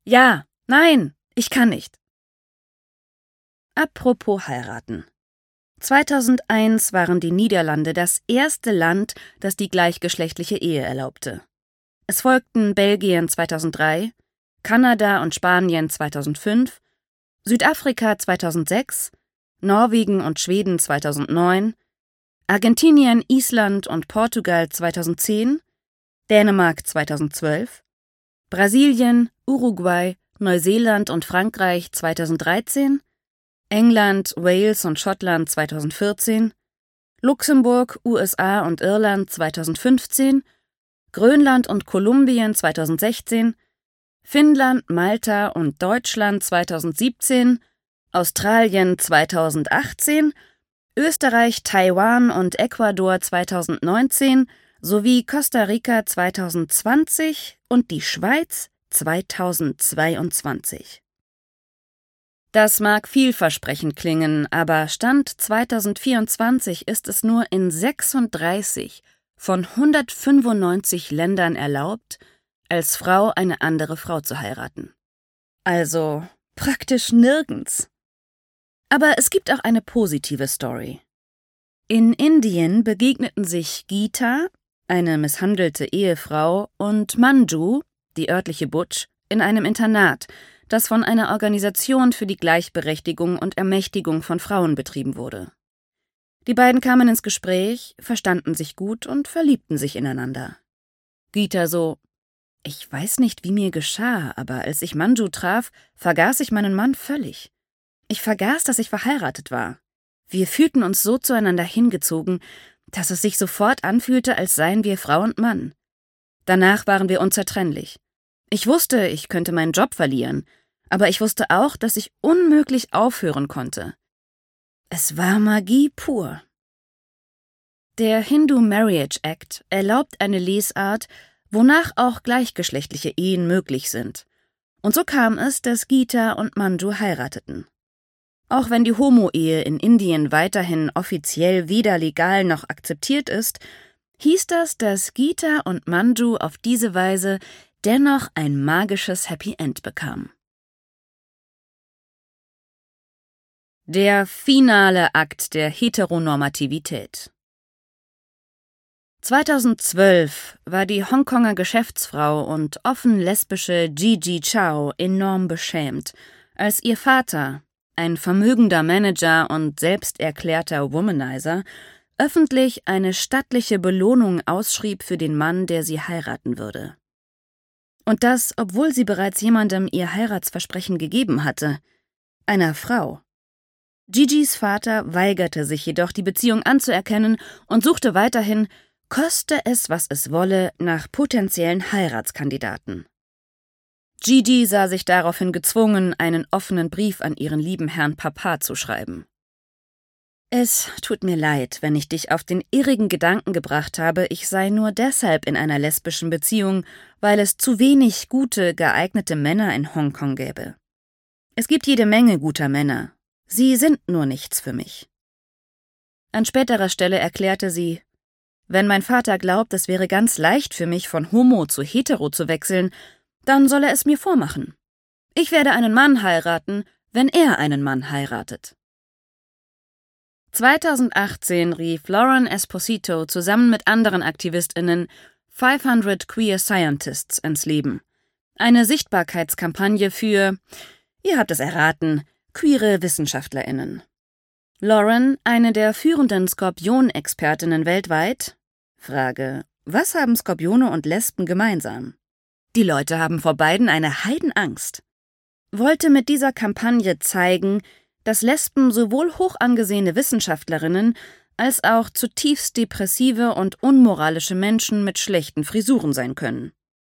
Ja, nein, ich kann nicht. Apropos heiraten. 2001 waren die Niederlande das erste Land, das die gleichgeschlechtliche Ehe erlaubte. Es folgten Belgien 2003, Kanada und Spanien 2005, Südafrika 2006, Norwegen und Schweden 2009, Argentinien, Island und Portugal 2010, Dänemark 2012, Brasilien, Uruguay, Neuseeland und Frankreich 2013, England, Wales und Schottland 2014, Luxemburg, USA und Irland 2015, Grönland und Kolumbien 2016, Finnland, Malta und Deutschland 2017, Australien 2018, Österreich, Taiwan und Ecuador 2019 sowie Costa Rica 2020 und die Schweiz 2022. Das mag vielversprechend klingen, aber Stand 2024 ist es nur in 36 von 195 Ländern erlaubt, als Frau eine andere Frau zu heiraten. Also praktisch nirgends. Aber es gibt auch eine positive Story. In Indien begegneten sich Geeta, eine misshandelte Ehefrau, und Manju, die örtliche Butch, in einem Internat, das von einer Organisation für die Gleichberechtigung und Ermächtigung von Frauen betrieben wurde. Die beiden kamen ins Gespräch, verstanden sich gut und verliebten sich ineinander. Geeta so: Ich weiß nicht, wie mir geschah, aber als ich Manju traf, vergaß ich meinen Mann völlig. Ich vergaß, dass ich verheiratet war. Wir fühlten uns so zueinander hingezogen, dass es sich sofort anfühlte, als seien wir Frau und Mann. Danach waren wir unzertrennlich. Ich wusste, ich könnte meinen Job verlieren, aber ich wusste auch, dass ich unmöglich aufhören konnte. Es war Magie pur. Der Hindu Marriage Act erlaubt eine Lesart, wonach auch gleichgeschlechtliche Ehen möglich sind. Und so kam es, dass Geeta und Manju heirateten. Auch wenn die Homo-Ehe in Indien weiterhin offiziell weder legal noch akzeptiert ist, hieß das, dass Geeta und Manju auf diese Weise dennoch ein magisches Happy End bekamen. Der finale Akt der Heteronormativität. 2012 war die Hongkonger Geschäftsfrau und offen lesbische Gigi Chao enorm beschämt, als ihr Vater, ein vermögender Manager und selbsterklärter Womanizer, öffentlich eine stattliche Belohnung ausschrieb für den Mann, der sie heiraten würde. Und das, obwohl sie bereits jemandem ihr Heiratsversprechen gegeben hatte, einer Frau. Gigis Vater weigerte sich jedoch, die Beziehung anzuerkennen und suchte weiterhin, koste es, was es wolle, nach potenziellen Heiratskandidaten. Gigi sah sich daraufhin gezwungen, einen offenen Brief an ihren lieben Herrn Papa zu schreiben. Es tut mir leid, wenn ich dich auf den irrigen Gedanken gebracht habe, ich sei nur deshalb in einer lesbischen Beziehung, weil es zu wenig gute, geeignete Männer in Hongkong gäbe. Es gibt jede Menge guter Männer. Sie sind nur nichts für mich. An späterer Stelle erklärte sie: Wenn mein Vater glaubt, es wäre ganz leicht für mich, von Homo zu Hetero zu wechseln, dann soll er es mir vormachen. Ich werde einen Mann heiraten, wenn er einen Mann heiratet. 2018 rief Lauren Esposito zusammen mit anderen AktivistInnen 500 Queer Scientists ins Leben. Eine Sichtbarkeitskampagne für, ihr habt es erraten, queere WissenschaftlerInnen. Lauren, eine der führenden Skorpion-Expertinnen weltweit, Frage: Was haben Skorpione und Lesben gemeinsam? Die Leute haben vor beiden eine Heidenangst. Wollte mit dieser Kampagne zeigen, dass Lesben sowohl hoch angesehene Wissenschaftlerinnen als auch zutiefst depressive und unmoralische Menschen mit schlechten Frisuren sein können.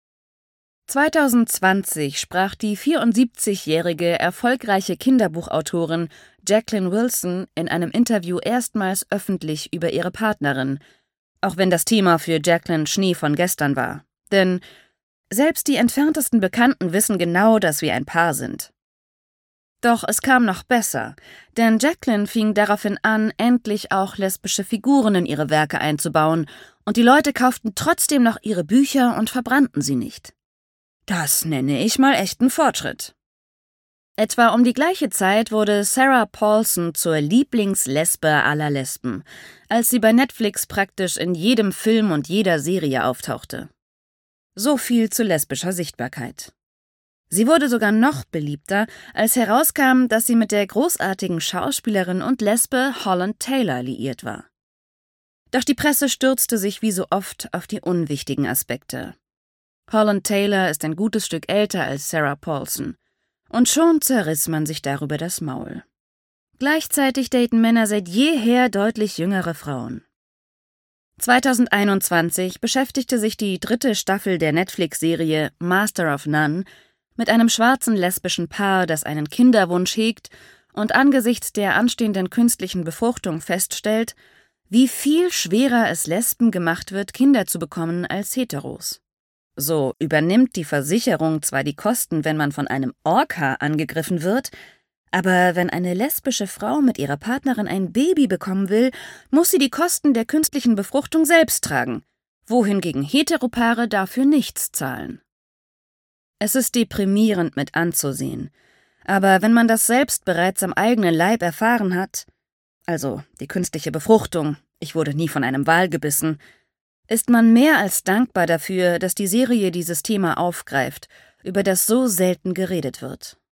2020 sprach die 74-jährige erfolgreiche Kinderbuchautorin Jacqueline Wilson in einem Interview erstmals öffentlich über ihre Partnerin, auch wenn das Thema für Jacqueline Schnee von gestern war. Denn selbst die entferntesten Bekannten wissen genau, dass wir ein Paar sind. Doch es kam noch besser, denn Jacqueline fing daraufhin an, endlich auch lesbische Figuren in ihre Werke einzubauen, und die Leute kauften trotzdem noch ihre Bücher und verbrannten sie nicht. Das nenne ich mal echten Fortschritt. Etwa um die gleiche Zeit wurde Sarah Paulson zur Lieblingslesbe aller Lesben, als sie bei Netflix praktisch in jedem Film und jeder Serie auftauchte. So viel zu lesbischer Sichtbarkeit. Sie wurde sogar noch beliebter, als herauskam, dass sie mit der großartigen Schauspielerin und Lesbe Holland Taylor liiert war. Doch die Presse stürzte sich wie so oft auf die unwichtigen Aspekte. Holland Taylor ist ein gutes Stück älter als Sarah Paulson. Und schon zerriss man sich darüber das Maul. Gleichzeitig daten Männer seit jeher deutlich jüngere Frauen. 2021 beschäftigte sich die 3. Staffel der Netflix-Serie Master of None mit einem schwarzen lesbischen Paar, das einen Kinderwunsch hegt und angesichts der anstehenden künstlichen Befruchtung feststellt, wie viel schwerer es Lesben gemacht wird, Kinder zu bekommen als Heteros. So übernimmt die Versicherung zwar die Kosten, wenn man von einem Orca angegriffen wird, aber wenn eine lesbische Frau mit ihrer Partnerin ein Baby bekommen will, muss sie die Kosten der künstlichen Befruchtung selbst tragen, wohingegen Heteropaare dafür nichts zahlen. Es ist deprimierend mit anzusehen, aber wenn man das selbst bereits am eigenen Leib erfahren hat, also die künstliche Befruchtung, ich wurde nie von einem Wal gebissen, ist man mehr als dankbar dafür, dass die Serie dieses Thema aufgreift, über das so selten geredet wird.